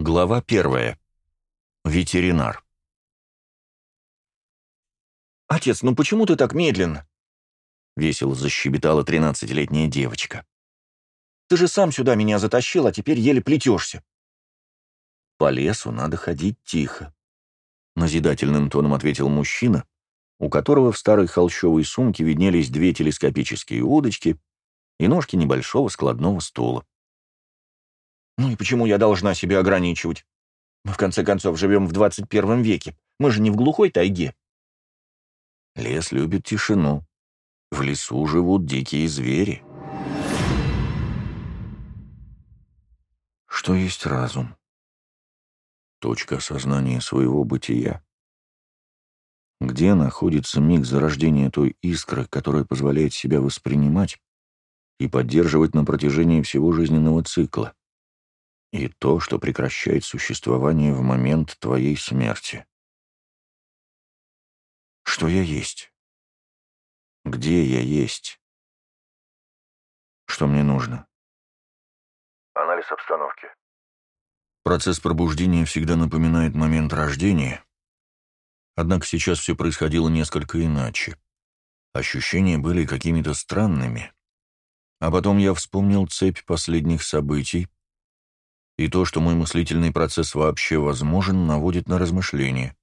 Глава 1. Ветеринар. «Отец, ну почему ты так медленно?» — весело защебетала 13-летняя девочка. «Ты же сам сюда меня затащил, а теперь еле плетешься». «По лесу надо ходить тихо», — назидательным тоном ответил мужчина, у которого в старой холщовой сумке виднелись 2 телескопические удочки и ножки небольшого складного стула. «Ну и почему я должна себя ограничивать? Мы, в конце концов, живем в 21 веке. Мы же не в глухой тайге». «Лес любит тишину. В лесу живут дикие звери». Что есть разум? Точка осознания своего бытия. Где находится миг зарождения той искры, которая позволяет себя воспринимать и поддерживать на протяжении всего жизненного цикла, и то, что прекращает существование в момент твоей смерти? Что я есть? Где я есть? Что мне нужно? Анализ обстановки. Процесс пробуждения всегда напоминает момент рождения, однако сейчас все происходило несколько иначе. Ощущения были какими-то странными. А потом я вспомнил цепь последних событий, и то, что мой мыслительный процесс вообще возможен, наводит на размышления.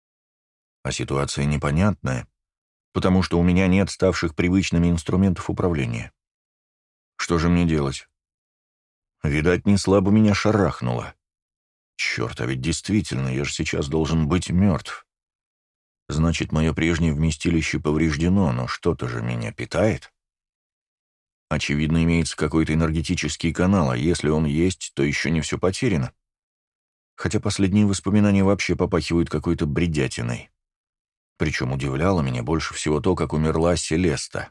А ситуация непонятная, потому что у меня нет ставших привычными инструментов управления. Что же мне делать? Видать, не слабо меня шарахнуло. Черт, а ведь действительно, я же сейчас должен быть мертв. Значит, мое прежнее вместилище повреждено, но что-то же меня питает. Очевидно, имеется какой-то энергетический канал, а если он есть, то еще не все потеряно. Хотя последние воспоминания вообще попахивают какой-то бредятиной. Причем удивляло меня больше всего то, как умерла Селеста.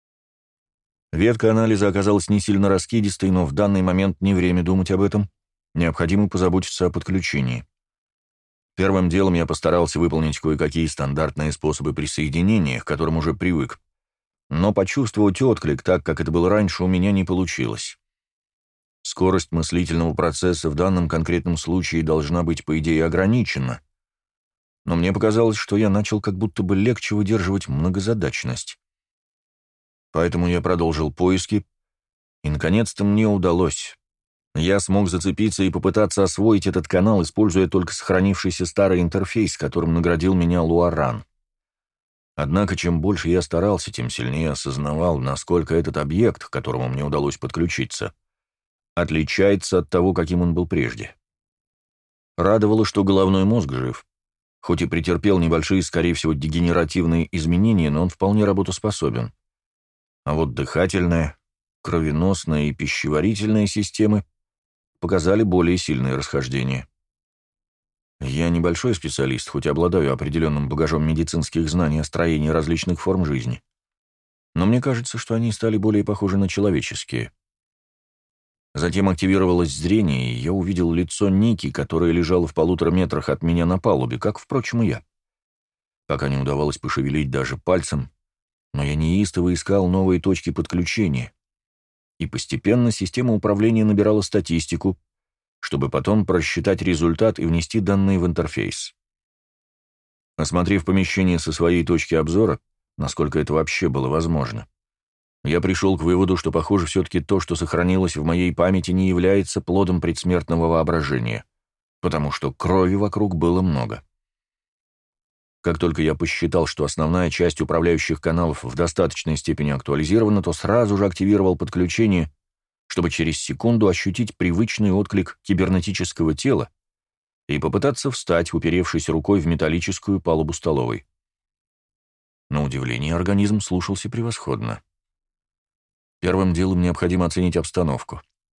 Ветка анализа оказалась не сильно раскидистой, но в данный момент не время думать об этом. Необходимо позаботиться о подключении. Первым делом я постарался выполнить кое-какие стандартные способы присоединения, к которым уже привык. Но почувствовать отклик так, как это было раньше, у меня не получилось. Скорость мыслительного процесса в данном конкретном случае должна быть, по идее, ограничена. Но мне показалось, что я начал как будто бы легче выдерживать многозадачность. Поэтому я продолжил поиски, и, наконец-то, мне удалось. Я смог зацепиться и попытаться освоить этот канал, используя только сохранившийся старый интерфейс, которым наградил меня Луаран. Однако, чем больше я старался, тем сильнее осознавал, насколько этот объект, к которому мне удалось подключиться, отличается от того, каким он был прежде. Радовало, что головной мозг жив. Хоть и претерпел небольшие, скорее всего, дегенеративные изменения, но он вполне работоспособен. А вот дыхательная, кровеносная и пищеварительная системы показали более сильные расхождения. Я небольшой специалист, хоть и обладаю определенным багажом медицинских знаний о строении различных форм жизни. Но мне кажется, что они стали более похожи на человеческие. Затем активировалось зрение, и я увидел лицо Ники, которое лежало в 1,5 метрах от меня на палубе, как, впрочем, и я. Пока не удавалось пошевелить даже пальцем, но я неистово искал новые точки подключения. И постепенно система управления набирала статистику, чтобы потом просчитать результат и внести данные в интерфейс. Осмотрев помещение со своей точки обзора, насколько это вообще было возможно, я пришел к выводу, что, похоже, все-таки то, что сохранилось в моей памяти, не является плодом предсмертного воображения, потому что крови вокруг было много. Как только я посчитал, что основная часть управляющих каналов в достаточной степени актуализирована, то сразу же активировал подключение, чтобы через секунду ощутить привычный отклик кибернетического тела и попытаться встать, уперевшись рукой в металлическую палубу столовой. На удивление, организм слушался превосходно. Первым делом необходимо оценить обстановку.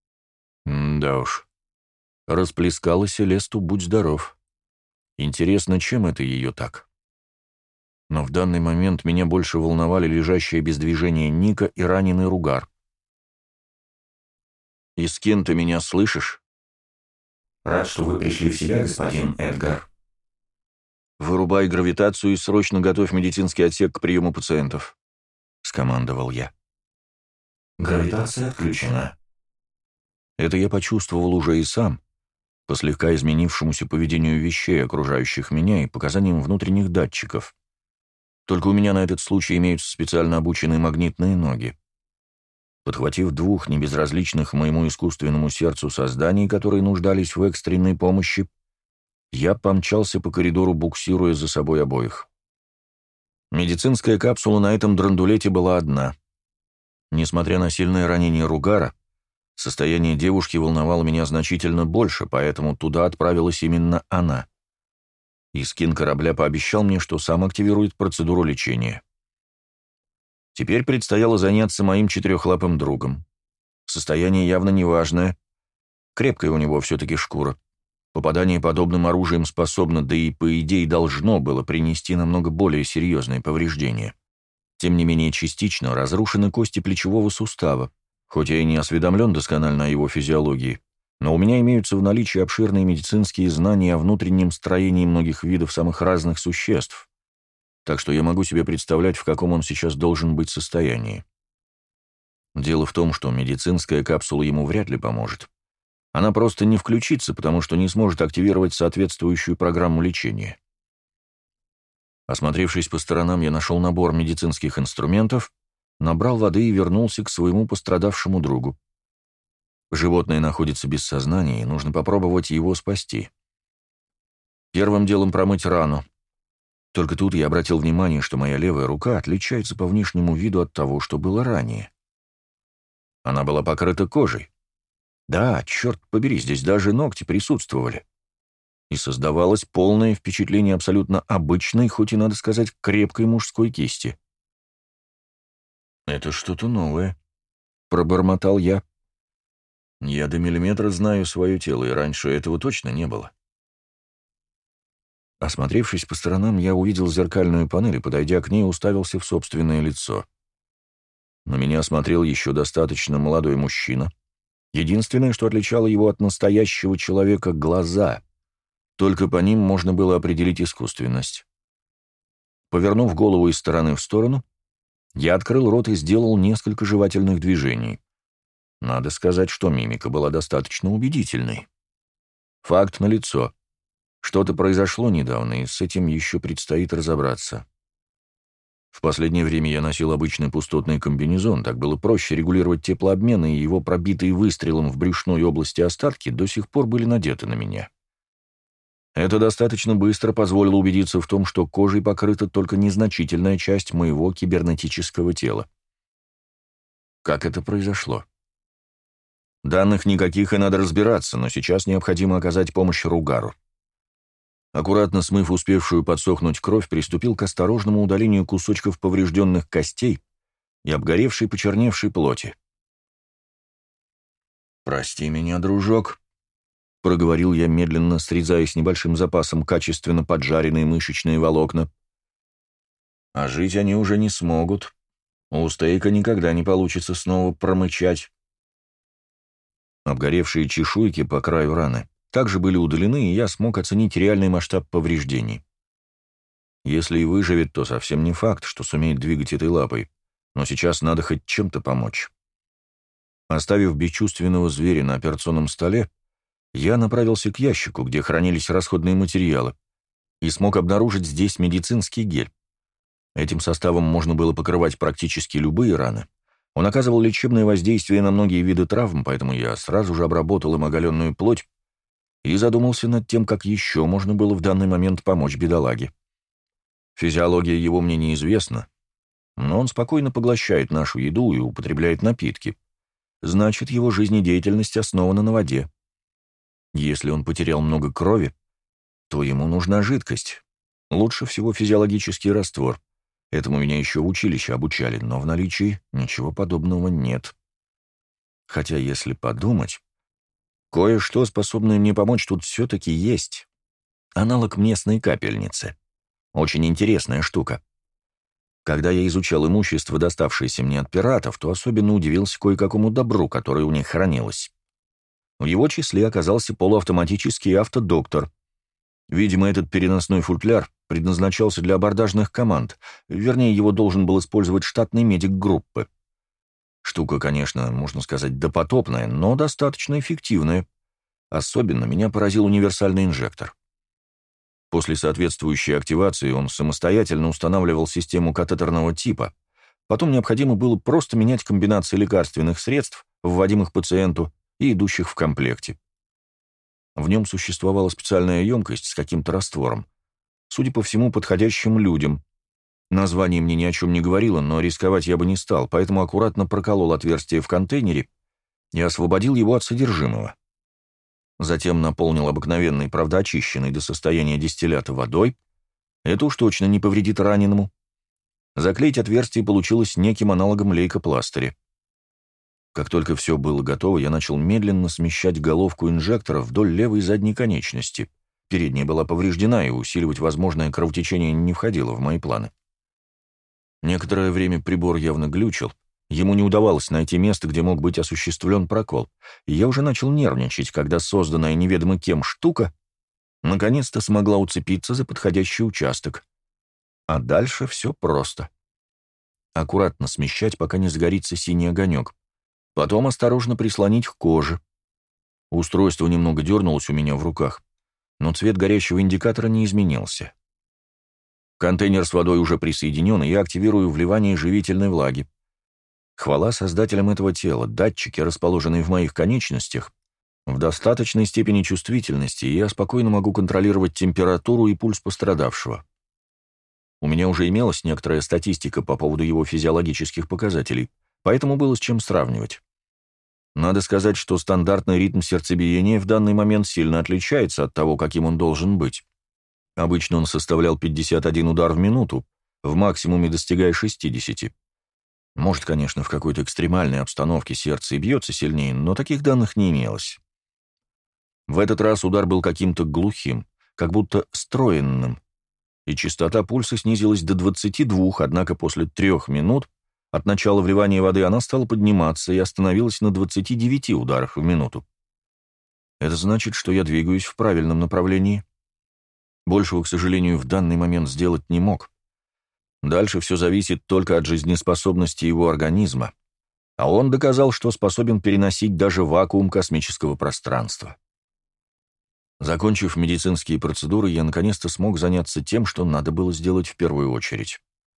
Да уж. Расплескала Селесту, будь здоров. Интересно, чем это ее так? Но в данный момент меня больше волновали лежащие без движения Ника и раненый Ругар. «Искин, ты меня слышишь?» «Рад, что вы пришли в себя, господин Эдгар». «Вырубай гравитацию и срочно готовь медицинский отсек к приему пациентов», — скомандовал я. «Гравитация отключена». Это я почувствовал уже и сам, по слегка изменившемуся поведению вещей, окружающих меня, и показаниям внутренних датчиков. Только у меня на этот случай имеются специально обученные магнитные ноги. Подхватив двух небезразличных моему искусственному сердцу созданий, которые нуждались в экстренной помощи, я помчался по коридору, буксируя за собой обоих. Медицинская капсула на этом драндулете была одна. Несмотря на сильное ранение Ругара, состояние девушки волновало меня значительно больше, поэтому туда отправилась именно она. Искин корабля пообещал мне, что сам активирует процедуру лечения. Теперь предстояло заняться моим четырехлапым другом. Состояние явно неважное. Крепкая у него все-таки шкура. Попадание подобным оружием способно, да и по идее должно было принести намного более серьезные повреждения. Тем не менее, частично разрушены кости плечевого сустава. Хоть я и не осведомлен досконально о его физиологии, но у меня имеются в наличии обширные медицинские знания о внутреннем строении многих видов самых разных существ, так что я могу себе представлять, в каком он сейчас должен быть состоянии. Дело в том, что медицинская капсула ему вряд ли поможет. Она просто не включится, потому что не сможет активировать соответствующую программу лечения. Осмотревшись по сторонам, я нашел набор медицинских инструментов, набрал воды и вернулся к своему пострадавшему другу. Животное находится без сознания, и нужно попробовать его спасти. Первым делом промыть рану. Только тут я обратил внимание, что моя левая рука отличается по внешнему виду от того, что было ранее. Она была покрыта кожей. Да, черт побери, здесь даже ногти присутствовали. И создавалось полное впечатление абсолютно обычной, хоть и, надо сказать, крепкой мужской кисти. «Это что-то новое», — пробормотал я. «Я до миллиметра знаю свое тело, и раньше этого точно не было». Осмотревшись по сторонам, я увидел зеркальную панель и, подойдя к ней, уставился в собственное лицо. На меня смотрел еще достаточно молодой мужчина. Единственное, что отличало его от настоящего человека — глаза. Только по ним можно было определить искусственность. Повернув голову из стороны в сторону, я открыл рот и сделал несколько жевательных движений. Надо сказать, что мимика была достаточно убедительной. Факт налицо. Что-то произошло недавно, и с этим еще предстоит разобраться. В последнее время я носил обычный пустотный комбинезон, так было проще регулировать теплообмен, и его пробитые выстрелом в брюшной области остатки до сих пор были надеты на меня. Это достаточно быстро позволило убедиться в том, что кожей покрыта только незначительная часть моего кибернетического тела. Как это произошло? Данных никаких, и надо разбираться, но сейчас необходимо оказать помощь Ругару. Аккуратно смыв успевшую подсохнуть кровь, приступил к осторожному удалению кусочков поврежденных костей и обгоревшей, почерневшей плоти. «Прости меня, дружок», — проговорил я, медленно срезая с небольшим запасом качественно поджаренные мышечные волокна. «А жить они уже не смогут. У стейка никогда не получится снова промычать». Обгоревшие чешуйки по краю раны также были удалены, и я смог оценить реальный масштаб повреждений. Если и выживет, то совсем не факт, что сумеет двигать этой лапой, но сейчас надо хоть чем-то помочь. Оставив бесчувственного зверя на операционном столе, я направился к ящику, где хранились расходные материалы, и смог обнаружить здесь медицинский гель. Этим составом можно было покрывать практически любые раны. Он оказывал лечебное воздействие на многие виды травм, поэтому я сразу же обработал им оголенную плоть и задумался над тем, как еще можно было в данный момент помочь бедолаге. Физиология его мне неизвестна, но он спокойно поглощает нашу еду и употребляет напитки. Значит, его жизнедеятельность основана на воде. Если он потерял много крови, то ему нужна жидкость. Лучше всего физиологический раствор. Этому меня еще в училище обучали, но в наличии ничего подобного нет. Хотя, если подумать, кое-что, способное мне помочь, тут все-таки есть. Аналог местной капельницы. Очень интересная штука. Когда я изучал имущество, доставшееся мне от пиратов, то особенно удивился кое-какому добру, которое у них хранилось. В его числе оказался полуавтоматический автодоктор. Видимо, этот переносной футляр предназначался для абордажных команд, вернее, его должен был использовать штатный медик группы. Штука, конечно, можно сказать, допотопная, но достаточно эффективная. Особенно меня поразил универсальный инжектор. После соответствующей активации он самостоятельно устанавливал систему катетерного типа. Потом необходимо было просто менять комбинации лекарственных средств, вводимых пациенту, и идущих в комплекте. В нем существовала специальная емкость с каким-то раствором, судя по всему, подходящим людям. Название мне ни о чем не говорило, но рисковать я бы не стал, поэтому аккуратно проколол отверстие в контейнере и освободил его от содержимого. Затем наполнил обыкновенный, правда очищенный до состояния дистиллята водой. Это уж точно не повредит раненому. Заклеить отверстие получилось неким аналогом лейкопластыря. Как только все было готово, я начал медленно смещать головку инжектора вдоль левой задней конечности. Передняя была повреждена, и усиливать возможное кровотечение не входило в мои планы. Некоторое время прибор явно глючил. Ему не удавалось найти место, где мог быть осуществлен прокол, и я уже начал нервничать, когда созданная неведомо кем штука наконец-то смогла уцепиться за подходящий участок. А дальше все просто. Аккуратно смещать, пока не загорится синий огонек. Потом осторожно прислонить к коже. Устройство немного дернулось у меня в руках, но цвет горящего индикатора не изменился. Контейнер с водой уже присоединен, и я активирую вливание живительной влаги. Хвала создателям этого тела, датчики, расположенные в моих конечностях, в достаточной степени чувствительности, и я спокойно могу контролировать температуру и пульс пострадавшего. У меня уже имелась некоторая статистика по поводу его физиологических показателей, поэтому было с чем сравнивать. Надо сказать, что стандартный ритм сердцебиения в данный момент сильно отличается от того, каким он должен быть. Обычно он составлял 51 удар в минуту, в максимуме достигая 60. Может, конечно, в какой-то экстремальной обстановке сердце и бьется сильнее, но таких данных не имелось. В этот раз удар был каким-то глухим, как будто стройным, и частота пульса снизилась до 22, однако после 3 минут от начала вливания воды она стала подниматься и остановилась на 29 ударах в минуту. Это значит, что я двигаюсь в правильном направлении. Большего, к сожалению, в данный момент сделать не мог. Дальше все зависит только от жизнеспособности его организма, а он доказал, что способен переносить даже вакуум космического пространства. Закончив медицинские процедуры, я наконец-то смог заняться тем, что надо было сделать в первую очередь.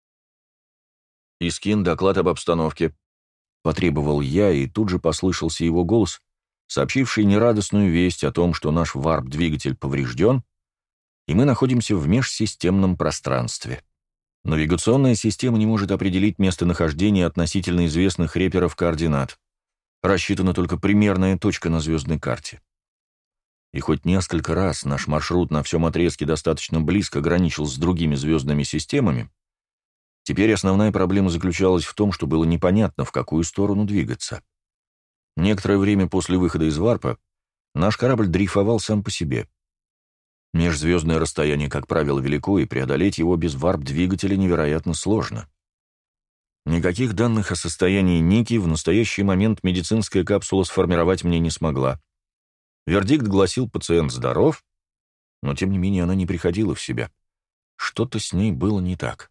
«Искин, доклад об обстановке», — потребовал я, и тут же послышался его голос, сообщивший нерадостную весть о том, что наш варп-двигатель поврежден, и мы находимся в межсистемном пространстве. Навигационная система не может определить местонахождение относительно известных реперов координат. Рассчитана только примерная точка на звездной карте. И хоть несколько раз наш маршрут на всем отрезке достаточно близко граничил с другими звездными системами, теперь основная проблема заключалась в том, что было непонятно, в какую сторону двигаться. Некоторое время после выхода из варпа наш корабль дрейфовал сам по себе. Межзвездное расстояние, как правило, велико, и преодолеть его без варп-двигателя невероятно сложно. Никаких данных о состоянии Ники в настоящий момент медицинская капсула сформировать мне не смогла. Вердикт гласил: пациент здоров, но тем не менее она не приходила в себя. Что-то с ней было не так.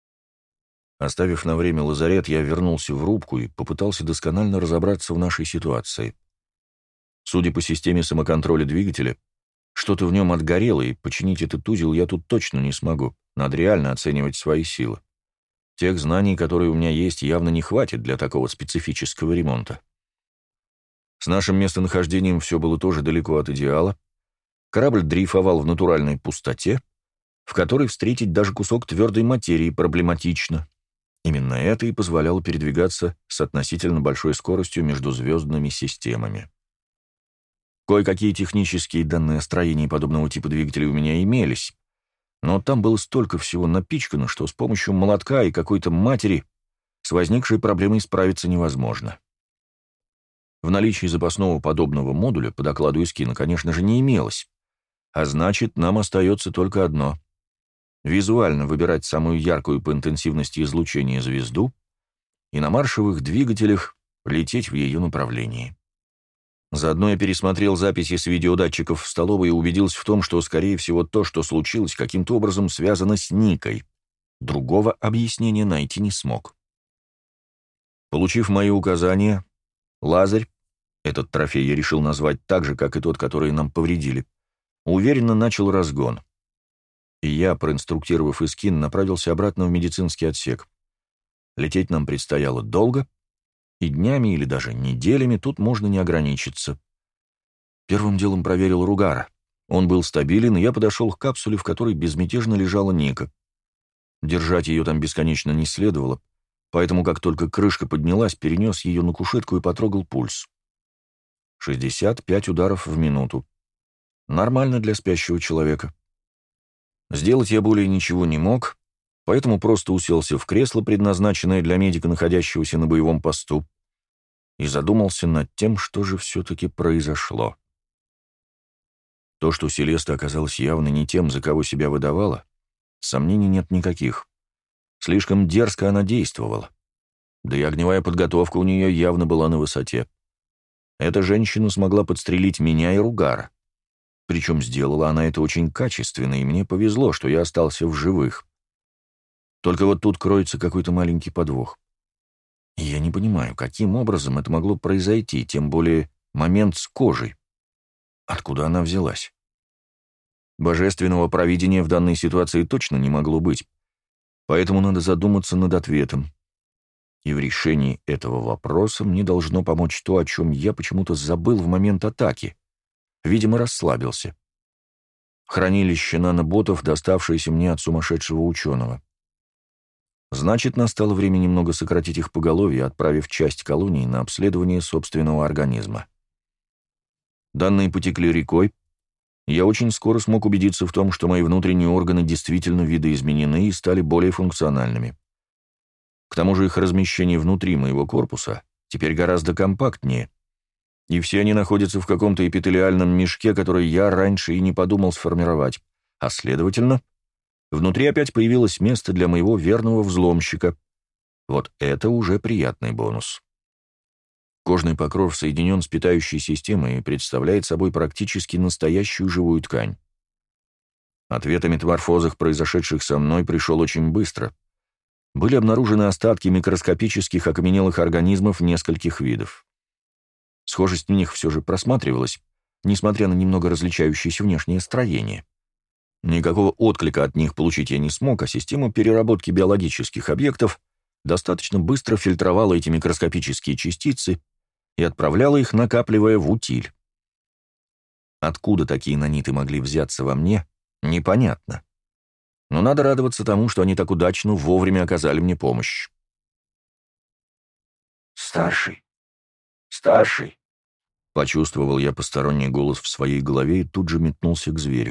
Оставив на время лазарет, я вернулся в рубку и попытался досконально разобраться в нашей ситуации. Судя по системе самоконтроля двигателя, что-то в нем отгорело, и починить этот узел я тут точно не смогу. Надо реально оценивать свои силы. Тех знаний, которые у меня есть, явно не хватит для такого специфического ремонта. С нашим местонахождением все было тоже далеко от идеала. Корабль дрейфовал в натуральной пустоте, в которой встретить даже кусок твердой материи проблематично. Именно это и позволяло передвигаться с относительно большой скоростью между звездными системами. Кое-какие технические данные о строении подобного типа двигателей у меня имелись, но там было столько всего напичкано, что с помощью молотка и какой-то матери с возникшей проблемой справиться невозможно. В наличии запасного подобного модуля, по докладу Искина, конечно же, не имелось, а значит, нам остается только одно — визуально выбирать самую яркую по интенсивности излучения звезду и на маршевых двигателях лететь в ее направлении. Заодно я пересмотрел записи с видеодатчиков в столовой и убедился в том, что, скорее всего, то, что случилось, каким-то образом связано с Никой. Другого объяснения найти не смог. Получив мои указания, Лазарь, этот трофей я решил назвать так же, как и тот, который нам повредили, уверенно начал разгон. И я, проинструктировав Искин, направился обратно в медицинский отсек. Лететь нам предстояло долго, и днями или даже неделями тут можно не ограничиться. Первым делом проверил Ругара. Он был стабилен, и я подошел к капсуле, в которой безмятежно лежала Ника. Держать ее там бесконечно не следовало, поэтому, как только крышка поднялась, перенес ее на кушетку и потрогал пульс. 65 ударов в минуту. Нормально для спящего человека. Сделать я более ничего не мог, поэтому просто уселся в кресло, предназначенное для медика, находящегося на боевом посту, и задумался над тем, что же все-таки произошло. То, что Селеста оказалась явно не тем, за кого себя выдавала, сомнений нет никаких. Слишком дерзко она действовала. Да и огневая подготовка у нее явно была на высоте. Эта женщина смогла подстрелить меня и Ругара. Причем сделала она это очень качественно, и мне повезло, что я остался в живых. Только вот тут кроется какой-то маленький подвох. И я не понимаю, каким образом это могло произойти, тем более момент с кожей. Откуда она взялась? Божественного провидения в данной ситуации точно не могло быть, поэтому надо задуматься над ответом. И в решении этого вопроса мне должно помочь то, о чем я почему-то забыл в момент атаки. Видимо, расслабился. Хранилище наноботов, доставшееся мне от сумасшедшего ученого. Значит, настало время немного сократить их поголовье, отправив часть колонии на обследование собственного организма. Данные потекли рекой. Я очень скоро смог убедиться в том, что мои внутренние органы действительно видоизменены и стали более функциональными. К тому же их размещение внутри моего корпуса теперь гораздо компактнее, и все они находятся в каком-то эпителиальном мешке, который я раньше и не подумал сформировать, а следовательно, внутри опять появилось место для моего верного взломщика. Вот это уже приятный бонус. Кожный покров соединен с питающей системой и представляет собой практически настоящую живую ткань. Ответ о метаморфозах, произошедших со мной, пришел очень быстро. Были обнаружены остатки микроскопических окаменелых организмов нескольких видов. Схожесть в них все же просматривалась, несмотря на немного различающееся внешнее строение. Никакого отклика от них получить я не смог, а система переработки биологических объектов достаточно быстро фильтровала эти микроскопические частицы и отправляла их, накапливая в утиль. Откуда такие наниты могли взяться во мне, непонятно. Но надо радоваться тому, что они так удачно вовремя оказали мне помощь. «Старший! Старший!» Почувствовал я посторонний голос в своей голове и тут же метнулся к зверю.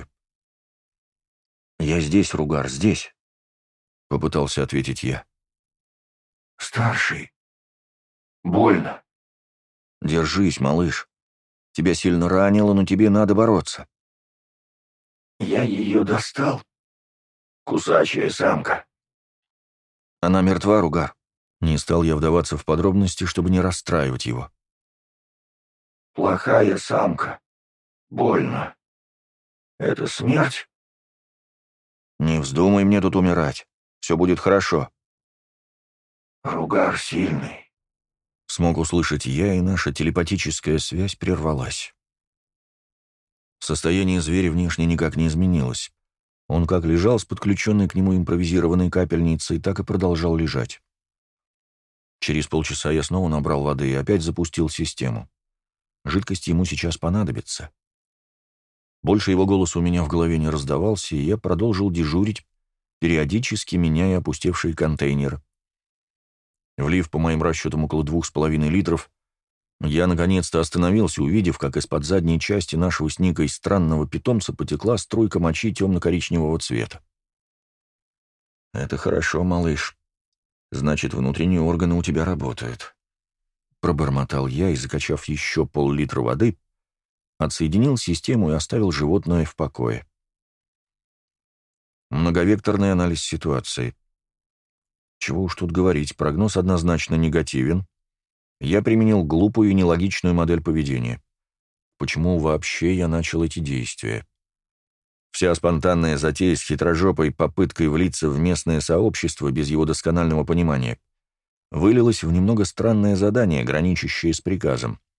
«Я здесь, Ругар, здесь», — попытался ответить я. «Старший! Больно!» «Держись, малыш. Тебя сильно ранило, но тебе надо бороться». «Я ее достал. Кусачая самка». «Она мертва, Ругар». Не стал я вдаваться в подробности, чтобы не расстраивать его. «Плохая самка. Больно. Это смерть?» «Не вздумай мне тут умирать. Все будет хорошо». «Ругар сильный». Смог услышать я, и наша телепатическая связь прервалась. Состояние зверя внешне никак не изменилось. Он как лежал с подключенной к нему импровизированной капельницей, так и продолжал лежать. Через полчаса я снова набрал воды и опять запустил систему. Жидкость ему сейчас понадобится. Больше его голос у меня в голове не раздавался, и я продолжил дежурить, периодически меняя опустевшие контейнеры. Влив, по моим расчетам, около 2,5 литров, я наконец-то остановился, увидев, как из-под задней части нашего с Никой странного питомца потекла струйка мочи темно-коричневого цвета. «Это хорошо, малыш. Значит, внутренние органы у тебя работают», — пробормотал я и, закачав еще пол-литра воды, отсоединил систему и оставил животное в покое. Многовекторный анализ ситуации. Чего уж тут говорить, прогноз однозначно негативен. Я применил глупую и нелогичную модель поведения. Почему вообще я начал эти действия? Вся спонтанная затея с хитрожопой попыткой влиться в местное сообщество без его досконального понимания вылилась в немного странное задание, граничащее с приказом.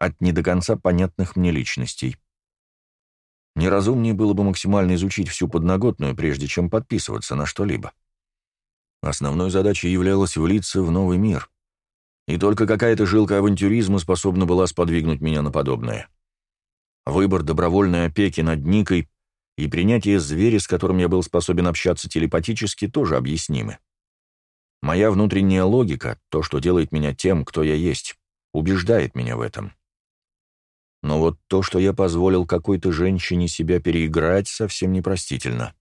от не до конца понятных мне личностей. Неразумнее было бы максимально изучить всю подноготную, прежде чем подписываться на что-либо. Основной задачей являлось влиться в новый мир, и только какая-то жилка авантюризма способна была сподвигнуть меня на подобное. Выбор добровольной опеки над Никой и принятие зверя, с которым я был способен общаться телепатически, тоже объяснимы. Моя внутренняя логика, то, что делает меня тем, кто я есть, убеждает меня в этом. Но вот то, что я позволил какой-то женщине себя переиграть, совсем непростительно.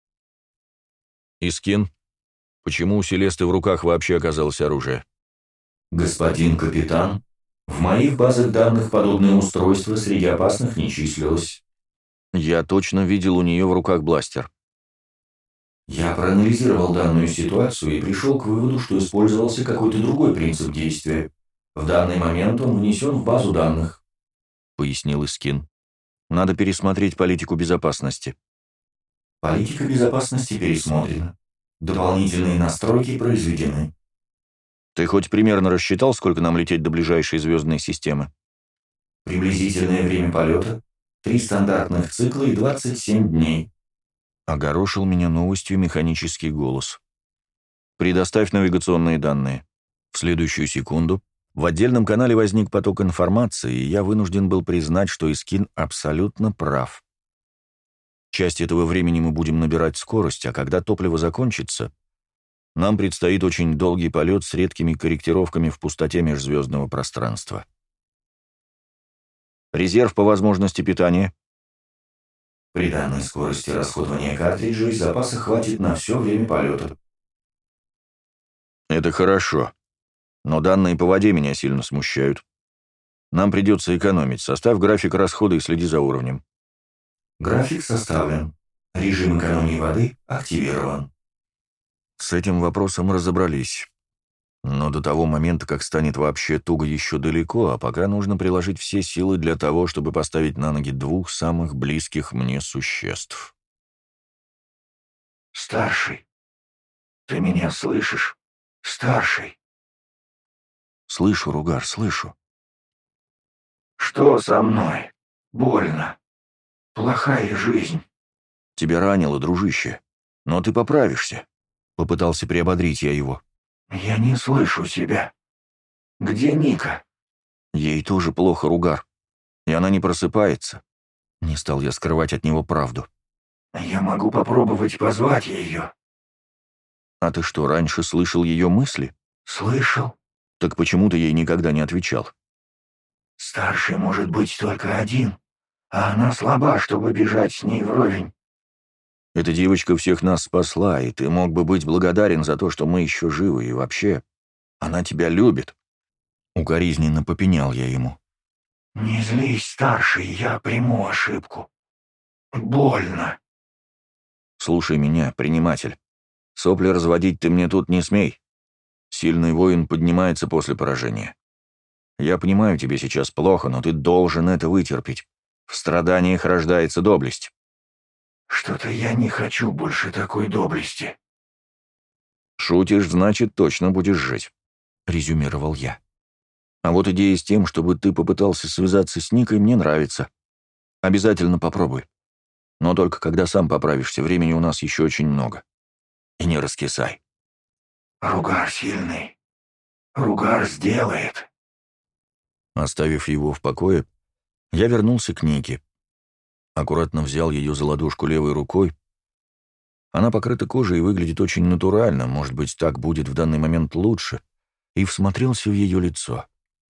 Искин, почему у Селесты в руках вообще оказалось оружие? Господин капитан, в моих базах данных подобное устройство среди опасных не числилось. Я точно видел у нее в руках бластер. Я проанализировал данную ситуацию и пришел к выводу, что использовался какой-то другой принцип действия. В данный момент он внесен в базу данных, Пояснил Искин. Надо пересмотреть политику безопасности. Политика безопасности пересмотрена. Дополнительные настройки произведены. Ты хоть примерно рассчитал, сколько нам лететь до ближайшей звездной системы? Приблизительное время полета — 3 стандартных цикла и 27 дней. Огорошил меня новостью механический голос. Предоставь навигационные данные. В следующую секунду в отдельном канале возник поток информации, и я вынужден был признать, что Искин абсолютно прав. Часть этого времени мы будем набирать скорость, а когда топливо закончится, нам предстоит очень долгий полет с редкими корректировками в пустоте межзвездного пространства. Резерв по возможности питания. При данной скорости расходования картриджей запаса хватит на все время полета. Это хорошо. Но данные по воде меня сильно смущают. Нам придется экономить. Составь график расхода и следи за уровнем. График составлен. Режим экономии воды активирован. С этим вопросом разобрались. Но до того момента, как станет вообще туго, еще далеко, а пока нужно приложить все силы для того, чтобы поставить на ноги 2 самых близких мне существ. Старший, ты меня слышишь? Старший. Слышу, Ругар, слышу. Что со мной? Больно. Плохая жизнь. Тебя ранило, дружище. Но ты поправишься. Попытался приободрить я его. Я не слышу себя. Где Ника? Ей тоже плохо, Ругар. И она не просыпается. Не стал я скрывать от него правду. Я могу попробовать позвать ее. А ты что, раньше слышал ее мысли? Слышал? Так почему ты ей никогда не отвечал? Старший может быть только один, а она слаба, чтобы бежать с ней вровень. Эта девочка всех нас спасла, и ты мог бы быть благодарен за то, что мы еще живы, и вообще, она тебя любит. Укоризненно попенял я ему. Не злись, старший, я приму ошибку. Больно. Слушай меня, приниматель. Сопли разводить ты мне тут не смей. Сильный воин поднимается после поражения. Я понимаю, тебе сейчас плохо, но ты должен это вытерпеть. В страданиях рождается доблесть. Что-то я не хочу больше такой доблести. Шутишь, значит, точно будешь жить, резюмировал я. А вот идея с тем, чтобы ты попытался связаться с Никой, мне нравится. Обязательно попробуй. Но только когда сам поправишься, времени у нас еще очень много. И не раскисай. Ругар сильный. Ругар сделает. Оставив его в покое, я вернулся к Нике. Аккуратно взял ее за ладошку левой рукой. Она покрыта кожей и выглядит очень натурально, может быть, так будет в данный момент лучше, и всмотрелся в ее лицо.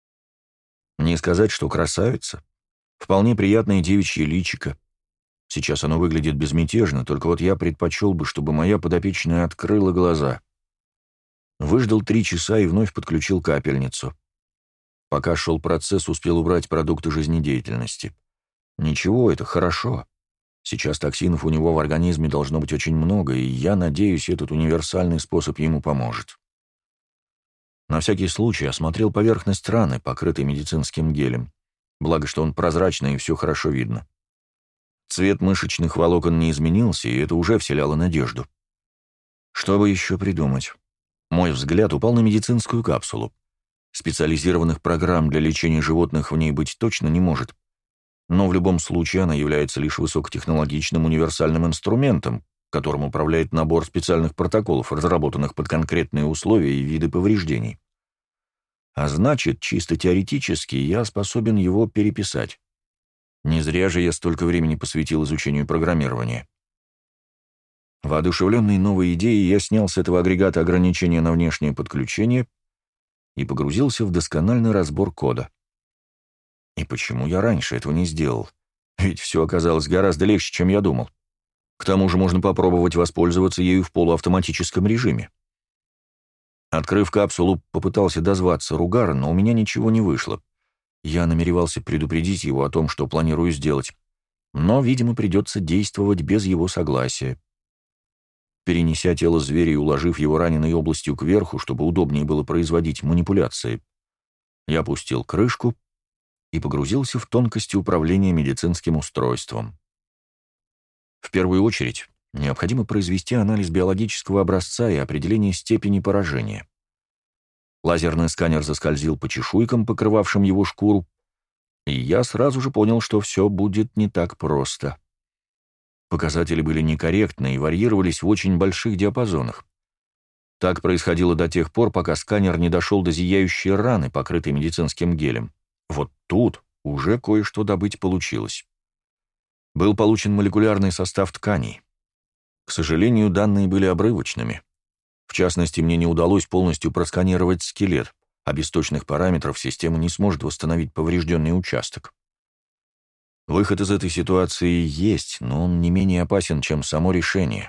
Не сказать, что красавица. Вполне приятное девичье личико. Сейчас оно выглядит безмятежно, только вот я предпочел бы, чтобы моя подопечная открыла глаза. Выждал 3 часа и вновь подключил капельницу. Пока шел процесс, успел убрать продукты жизнедеятельности. Ничего, это хорошо. Сейчас токсинов у него в организме должно быть очень много, и я надеюсь, этот универсальный способ ему поможет. На всякий случай осмотрел поверхность раны, покрытой медицинским гелем. Благо, что он прозрачный и все хорошо видно. Цвет мышечных волокон не изменился, и это уже вселяло надежду. Что бы еще придумать? Мой взгляд упал на медицинскую капсулу. Специализированных программ для лечения животных в ней быть точно не может, но в любом случае она является лишь высокотехнологичным универсальным инструментом, которым управляет набор специальных протоколов, разработанных под конкретные условия и виды повреждений. А значит, чисто теоретически я способен его переписать. Не зря же я столько времени посвятил изучению программирования. Воодушевленный новой идеей, я снял с этого агрегата ограничения на внешнее подключение и погрузился в доскональный разбор кода. И почему я раньше этого не сделал? Ведь все оказалось гораздо легче, чем я думал. К тому же можно попробовать воспользоваться ею в полуавтоматическом режиме. Открыв капсулу, попытался дозваться Ругара, но у меня ничего не вышло. Я намеревался предупредить его о том, что планирую сделать, но, видимо, придется действовать без его согласия. Перенеся тело зверя и уложив его раненой областью кверху, чтобы удобнее было производить манипуляции, я опустил крышку и погрузился в тонкости управления медицинским устройством. В первую очередь, необходимо произвести анализ биологического образца и определение степени поражения. Лазерный сканер заскользил по чешуйкам, покрывавшим его шкуру, и я сразу же понял, что все будет не так просто. Показатели были некорректны и варьировались в очень больших диапазонах. Так происходило до тех пор, пока сканер не дошел до зияющей раны, покрытой медицинским гелем. Вот тут уже кое-что добыть получилось. Был получен молекулярный состав тканей. К сожалению, данные были обрывочными. В частности, мне не удалось полностью просканировать скелет, а без точных параметров система не сможет восстановить поврежденный участок. Выход из этой ситуации есть, но он не менее опасен, чем само решение.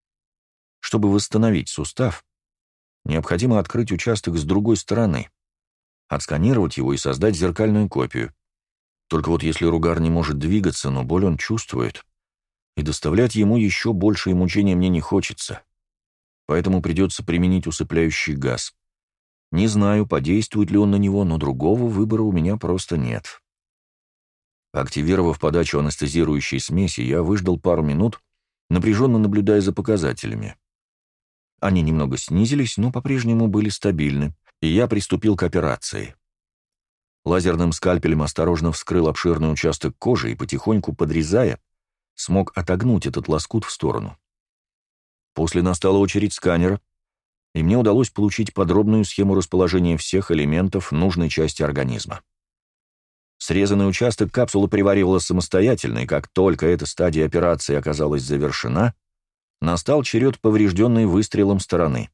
Чтобы восстановить сустав, необходимо открыть участок с другой стороны, отсканировать его и создать зеркальную копию. Только вот если Ругар не может двигаться, но боль он чувствует, и доставлять ему еще большие мучения мне не хочется. Поэтому придется применить усыпляющий газ. Не знаю, подействует ли он на него, но другого выбора у меня просто нет. Активировав подачу анестезирующей смеси, я выждал пару минут, напряженно наблюдая за показателями. Они немного снизились, но по-прежнему были стабильны, и я приступил к операции. Лазерным скальпелем осторожно вскрыл обширный участок кожи и, потихоньку подрезая, смог отогнуть этот лоскут в сторону. После настала очередь сканера, и мне удалось получить подробную схему расположения всех элементов нужной части организма. Срезанный участок капсула приваривала самостоятельно, и как только эта стадия операции оказалась завершена, настал черед поврежденной выстрелом стороны.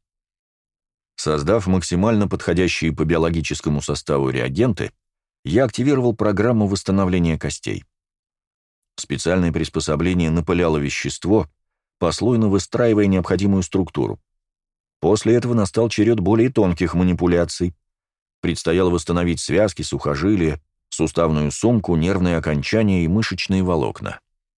Создав максимально подходящие по биологическому составу реагенты, я активировал программу восстановления костей. Специальное приспособление напыляло вещество, послойно выстраивая необходимую структуру. После этого настал черед более тонких манипуляций. Предстояло восстановить связки, сухожилия, суставную сумку, нервные окончания и мышечные волокна.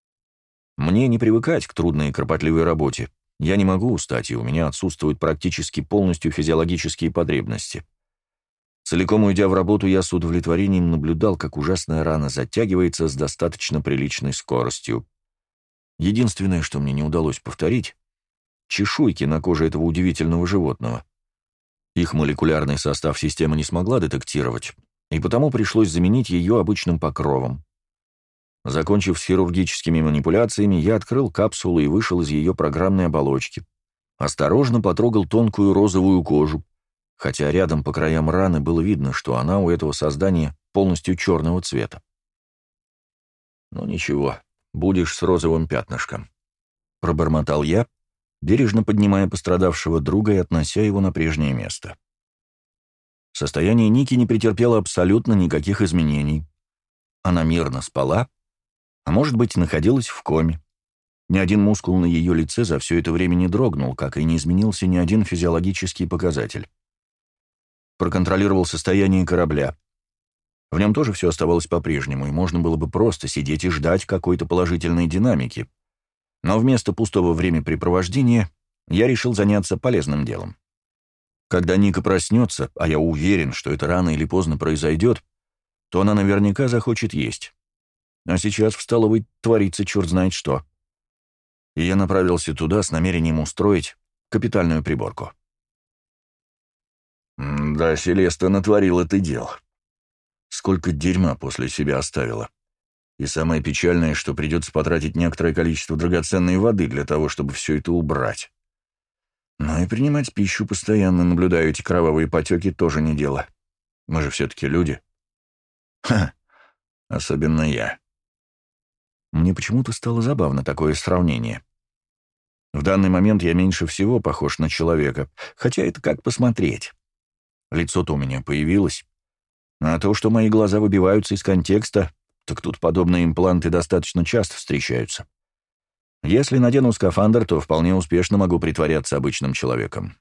Мне не привыкать к трудной и кропотливой работе. Я не могу устать, и у меня отсутствуют практически полностью физиологические потребности. Целиком уйдя в работу, я с удовлетворением наблюдал, как ужасная рана затягивается с достаточно приличной скоростью. Единственное, что мне не удалось повторить — чешуйки на коже этого удивительного животного. Их молекулярный состав система не смогла детектировать, и потому пришлось заменить ее обычным покровом. Закончив с хирургическими манипуляциями, я открыл капсулу и вышел из ее программной оболочки. Осторожно потрогал тонкую розовую кожу, хотя рядом по краям раны было видно, что она у этого создания полностью черного цвета. «Ну ничего, будешь с розовым пятнышком», — пробормотал я, бережно поднимая пострадавшего друга и относя его на прежнее место. Состояние Ники не претерпело абсолютно никаких изменений. Она мирно спала, а может быть, находилась в коме. Ни один мускул на ее лице за все это время не дрогнул, как и не изменился ни один физиологический показатель. Проконтролировал состояние корабля. В нем тоже все оставалось по-прежнему, и можно было бы просто сидеть и ждать какой-то положительной динамики. Но вместо пустого времяпрепровождения я решил заняться полезным делом. Когда Ника проснется, а я уверен, что это рано или поздно произойдет, то она наверняка захочет есть. А сейчас в столовой творится черт знает что. И я направился туда с намерением устроить капитальную приборку. Да, Селеста натворила ты дел. Сколько дерьма после себя оставила. И самое печальное, что придется потратить некоторое количество драгоценной воды для того, чтобы все это убрать. Но и принимать пищу, постоянно наблюдая эти кровавые потеки, тоже не дело. Мы же все-таки люди. Ха, особенно я. Мне почему-то стало забавно такое сравнение. В данный момент я меньше всего похож на человека, хотя это как посмотреть. Лицо-то у меня появилось. А то, что мои глаза выбиваются из контекста, так тут подобные импланты достаточно часто встречаются. Если надену скафандр, то вполне успешно могу притворяться обычным человеком.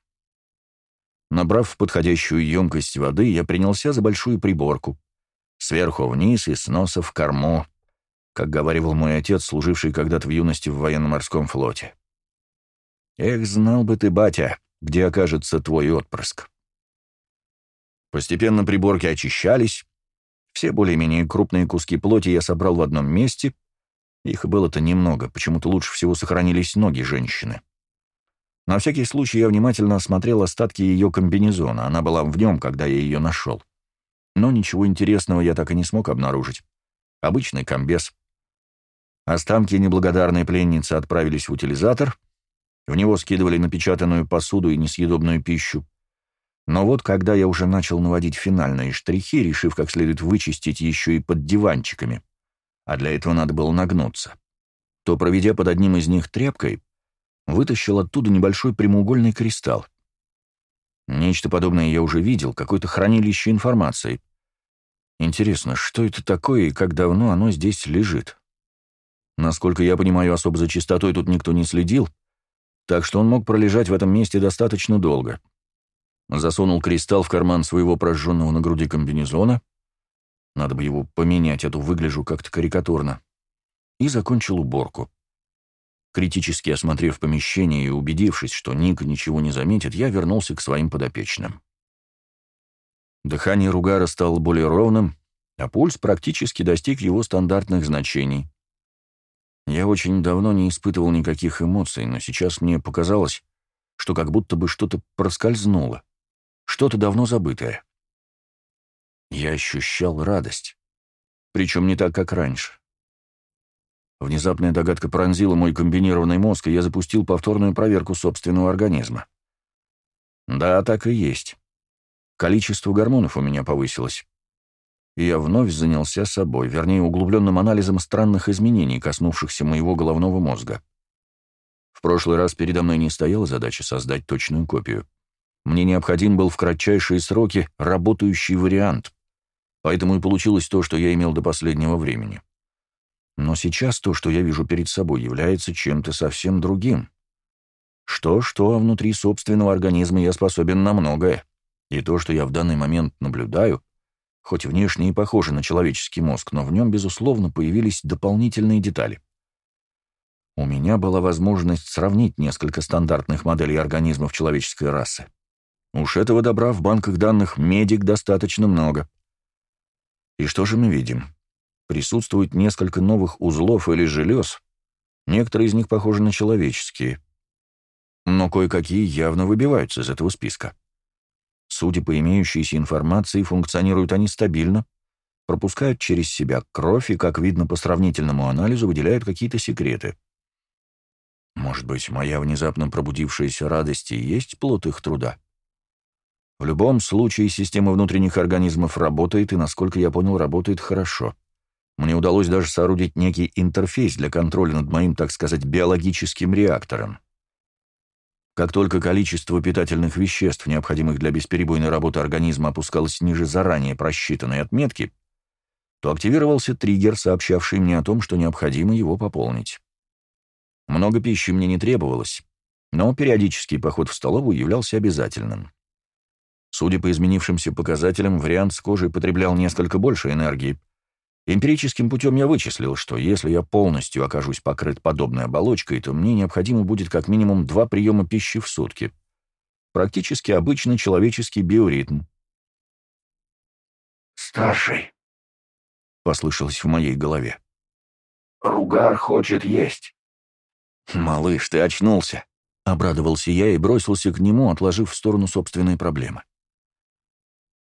Набрав подходящую емкость воды, я принялся за большую приборку. Сверху вниз и с носа в корму, как говаривал мой отец, служивший когда-то в юности в военно-морском флоте. Эх, знал бы ты, батя, где окажется твой отпрыск. Постепенно приборки очищались. Все более-менее крупные куски плоти я собрал в одном месте. Их было-то немного, почему-то лучше всего сохранились ноги женщины. На всякий случай я внимательно осмотрел остатки ее комбинезона, она была в нем, когда я ее нашел. Но ничего интересного я так и не смог обнаружить. Обычный комбез. Останки неблагодарной пленницы отправились в утилизатор, в него скидывали напечатанную посуду и несъедобную пищу. Но вот когда я уже начал наводить финальные штрихи, решив как следует вычистить еще и под диванчиками, а для этого надо было нагнуться, то, проведя под одним из них тряпкой, вытащил оттуда небольшой прямоугольный кристалл. Нечто подобное я уже видел, какое-то хранилище информации. Интересно, что это такое и как давно оно здесь лежит? Насколько я понимаю, особо за чистотой тут никто не следил, так что он мог пролежать в этом месте достаточно долго. Засунул кристалл в карман своего прожженного на груди комбинезона. Надо бы его поменять, а то выгляжу как-то карикатурно. И закончил уборку. Критически осмотрев помещение и убедившись, что Ника ничего не заметит, я вернулся к своим подопечным. Дыхание Ругара стало более ровным, а пульс практически достиг его стандартных значений. Я очень давно не испытывал никаких эмоций, но сейчас мне показалось, что как будто бы что-то проскользнуло, что-то давно забытое. Я ощущал радость, причем не так, как раньше. Внезапная догадка пронзила мой комбинированный мозг, и я запустил повторную проверку собственного организма. Да, так и есть. Количество гормонов у меня повысилось. И я вновь занялся собой, вернее, углубленным анализом странных изменений, коснувшихся моего головного мозга. В прошлый раз передо мной не стояла задача создать точную копию. Мне необходим был в кратчайшие сроки работающий вариант, поэтому и получилось то, что я имел до последнего времени. Но сейчас то, что я вижу перед собой, является чем-то совсем другим. Что-что, а внутри собственного организма я способен на многое, и то, что я в данный момент наблюдаю, хоть внешне и похоже на человеческий мозг, но в нем, безусловно, появились дополнительные детали. У меня была возможность сравнить несколько стандартных моделей организмов человеческой расы. Уж этого добра в банках данных «Медик» достаточно много. И что же мы видим? Присутствует несколько новых узлов или желез, некоторые из них похожи на человеческие, но кое-какие явно выбиваются из этого списка. Судя по имеющейся информации, функционируют они стабильно, пропускают через себя кровь и, как видно по сравнительному анализу, выделяют какие-то секреты. Может быть, моя внезапно пробудившаяся радость и есть плод их труда? В любом случае, система внутренних организмов работает, и, насколько я понял, работает хорошо. Мне удалось даже соорудить некий интерфейс для контроля над моим, так сказать, биологическим реактором. Как только количество питательных веществ, необходимых для бесперебойной работы организма, опускалось ниже заранее просчитанной отметки, то активировался триггер, сообщавший мне о том, что необходимо его пополнить. Много пищи мне не требовалось, но периодический поход в столовую являлся обязательным. Судя по изменившимся показателям, вариант с кожей потреблял несколько больше энергии. Эмпирическим путем я вычислил, что если я полностью окажусь покрыт подобной оболочкой, то мне необходимо будет как минимум 2 приема пищи в сутки. Практически обычный человеческий биоритм. «Старший», — послышалось в моей голове. «Ругар хочет есть». «Малыш, ты очнулся!» — обрадовался я и бросился к нему, отложив в сторону собственные проблемы.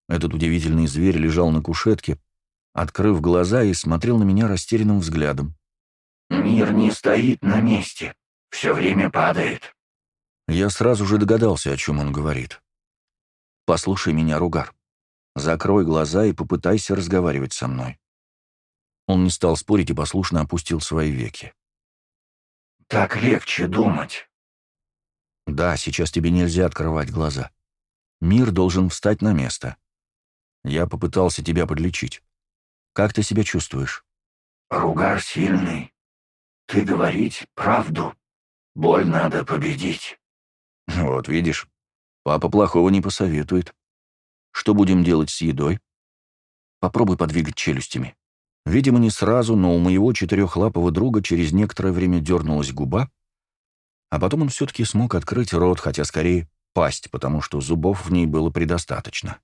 Этот удивительный зверь лежал на кушетке, открыв глаза и смотрел на меня растерянным взглядом. «Мир не стоит на месте, все время падает». Я сразу же догадался, о чем он говорит. «Послушай меня, Ругар. Закрой глаза и попытайся разговаривать со мной». Он не стал спорить и послушно опустил свои веки. «Так легче думать». «Да, сейчас тебе нельзя открывать глаза. Мир должен встать на место. Я попытался тебя подлечить. Как ты себя чувствуешь?» «Ругар сильный. Ты говорить правду. Боль надо победить». «Вот видишь, папа плохого не посоветует. Что будем делать с едой? Попробуй подвигать челюстями». Видимо, не сразу, но у моего четырехлапого друга через некоторое время дернулась губа, а потом он все-таки смог открыть рот, хотя скорее пасть, потому что зубов в ней было предостаточно.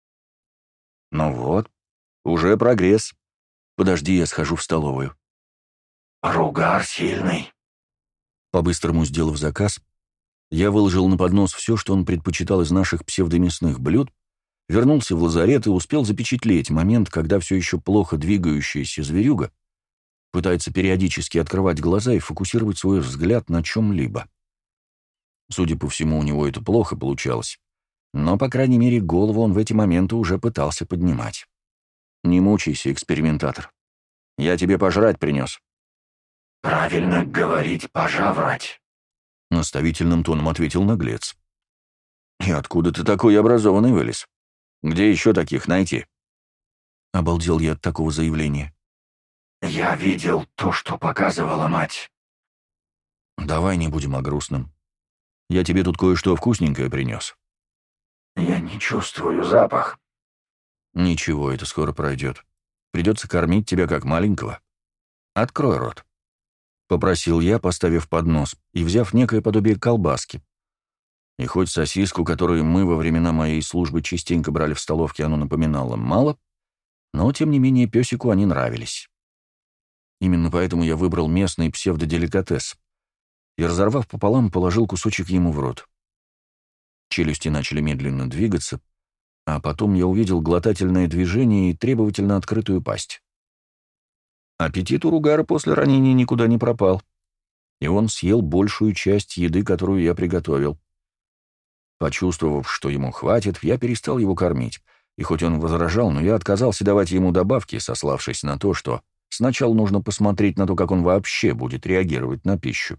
«Ну вот, уже прогресс. Подожди, я схожу в столовую». «Ругар сильный». По-быстрому сделав заказ, я выложил на поднос все, что он предпочитал из наших псевдомясных блюд, вернулся в лазарет и успел запечатлеть момент, когда все еще плохо двигающаяся зверюга пытается периодически открывать глаза и фокусировать свой взгляд на чем-либо. Судя по всему, у него это плохо получалось, но, по крайней мере, голову он в эти моменты уже пытался поднимать. «Не мучайся, экспериментатор. Я тебе пожрать принес». «Правильно говорить, пожаврать». Наставительным тоном ответил наглец. «И откуда ты такой образованный вылез? Где еще таких найти?» Обалдел я от такого заявления. «Я видел то, что показывала мать». «Давай не будем о грустном. Я тебе тут кое-что вкусненькое принес». «Я не чувствую запах». «Ничего, это скоро пройдет. Придется кормить тебя как маленького. Открой рот», — попросил я, поставив поднос и взяв некое подобие колбаски. И хоть сосиску, которую мы во времена моей службы частенько брали в столовке, оно напоминало мало, но, тем не менее, песику они нравились. Именно поэтому я выбрал местный псевдоделикатес и, разорвав пополам, положил кусочек ему в рот. Челюсти начали медленно двигаться, а потом я увидел глотательное движение и требовательно открытую пасть. Аппетит у Ругара после ранения никуда не пропал, и он съел большую часть еды, которую я приготовил. Почувствовав, что ему хватит, я перестал его кормить, и хоть он возражал, но я отказался давать ему добавки, сославшись на то, что сначала нужно посмотреть на то, как он вообще будет реагировать на пищу.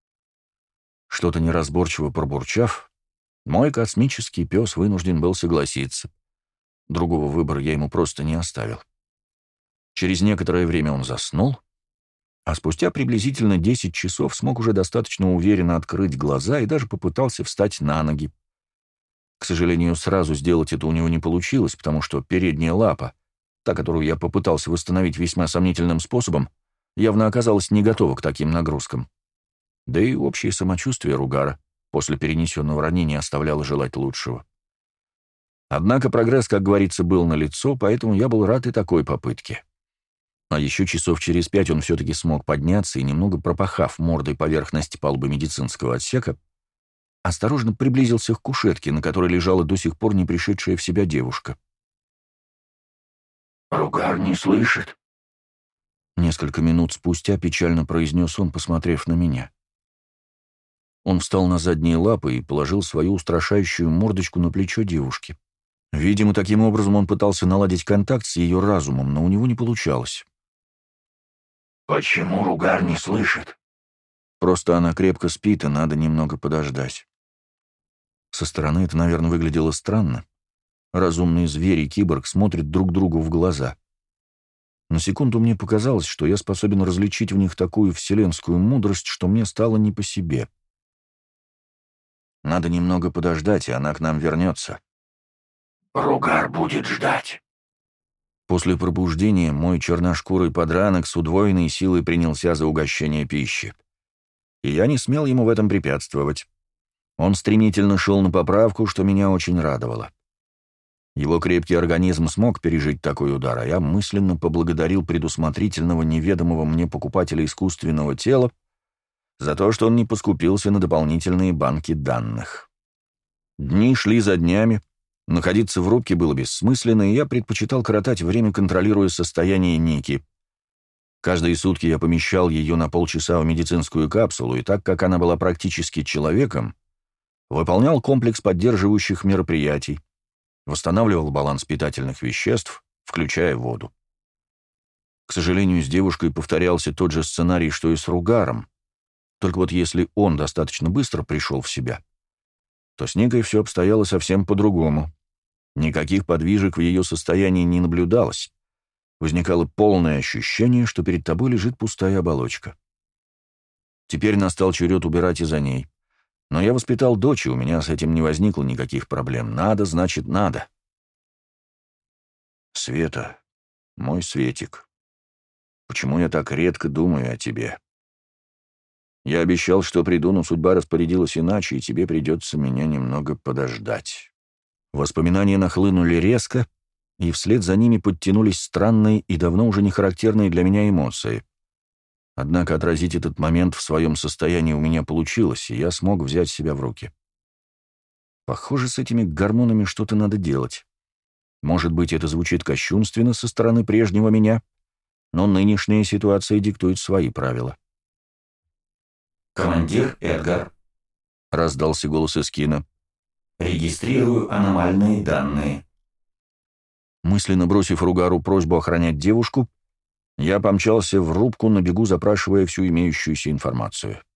Что-то неразборчиво пробурчав, мой космический пес вынужден был согласиться. Другого выбора я ему просто не оставил. Через некоторое время он заснул, а спустя приблизительно 10 часов смог уже достаточно уверенно открыть глаза и даже попытался встать на ноги. К сожалению, сразу сделать это у него не получилось, потому что передняя лапа, та, которую я попытался восстановить весьма сомнительным способом, явно оказалась не готова к таким нагрузкам. Да и общее самочувствие Ругара после перенесенного ранения оставляло желать лучшего. Однако прогресс, как говорится, был налицо, поэтому я был рад и такой попытке. А еще часов через 5 он все-таки смог подняться и, немного пропахав мордой поверхность палубы медицинского отсека, осторожно приблизился к кушетке, на которой лежала до сих пор не пришедшая в себя девушка. «Ругар не слышит». Несколько минут спустя печально произнес он, посмотрев на меня. Он встал на задние лапы и положил свою устрашающую мордочку на плечо девушки. Видимо, таким образом он пытался наладить контакт с ее разумом, но у него не получалось. «Почему Ругар не слышит?» Просто она крепко спит, и надо немного подождать. Со стороны это, наверное, выглядело странно. Разумные звери и киборг смотрят друг другу в глаза. На секунду мне показалось, что я способен различить в них такую вселенскую мудрость, что мне стало не по себе. Надо немного подождать, и она к нам вернется. «Ругар будет ждать». После пробуждения мой черношкурый подранок с удвоенной силой принялся за угощение пищи. И я не смел ему в этом препятствовать. Он стремительно шел на поправку, что меня очень радовало. Его крепкий организм смог пережить такой удар, а я мысленно поблагодарил предусмотрительного неведомого мне покупателя искусственного тела за то, что он не поскупился на дополнительные банки данных. Дни шли за днями, Находиться в рубке было бессмысленно, и я предпочитал коротать время, контролируя состояние Ники. Каждые сутки я помещал ее на полчаса в медицинскую капсулу, и так как она была практически человеком, выполнял комплекс поддерживающих мероприятий, восстанавливал баланс питательных веществ, включая воду. К сожалению, с девушкой повторялся тот же сценарий, что и с Ругаром, только вот если он достаточно быстро пришел в себя, то с Никой все обстояло совсем по-другому. Никаких подвижек в ее состоянии не наблюдалось. Возникало полное ощущение, что перед тобой лежит пустая оболочка. Теперь настал черед убирать и за ней. Но я воспитал дочь, и у меня с этим не возникло никаких проблем. Надо, значит, надо. Света, мой Светик, почему я так редко думаю о тебе? Я обещал, что приду, но судьба распорядилась иначе, и тебе придется меня немного подождать. Воспоминания нахлынули резко, и вслед за ними подтянулись странные и давно уже не характерные для меня эмоции. Однако отразить этот момент в своем состоянии у меня получилось, и я смог взять себя в руки. Похоже, с этими гормонами что-то надо делать. Может быть, это звучит кощунственно со стороны прежнего меня, но нынешняя ситуация диктует свои правила. «Командир Эдгар», — раздался голос Эскина. «Регистрирую аномальные данные». Мысленно бросив Ругару просьбу охранять девушку, я помчался в рубку, на бегу запрашивая всю имеющуюся информацию.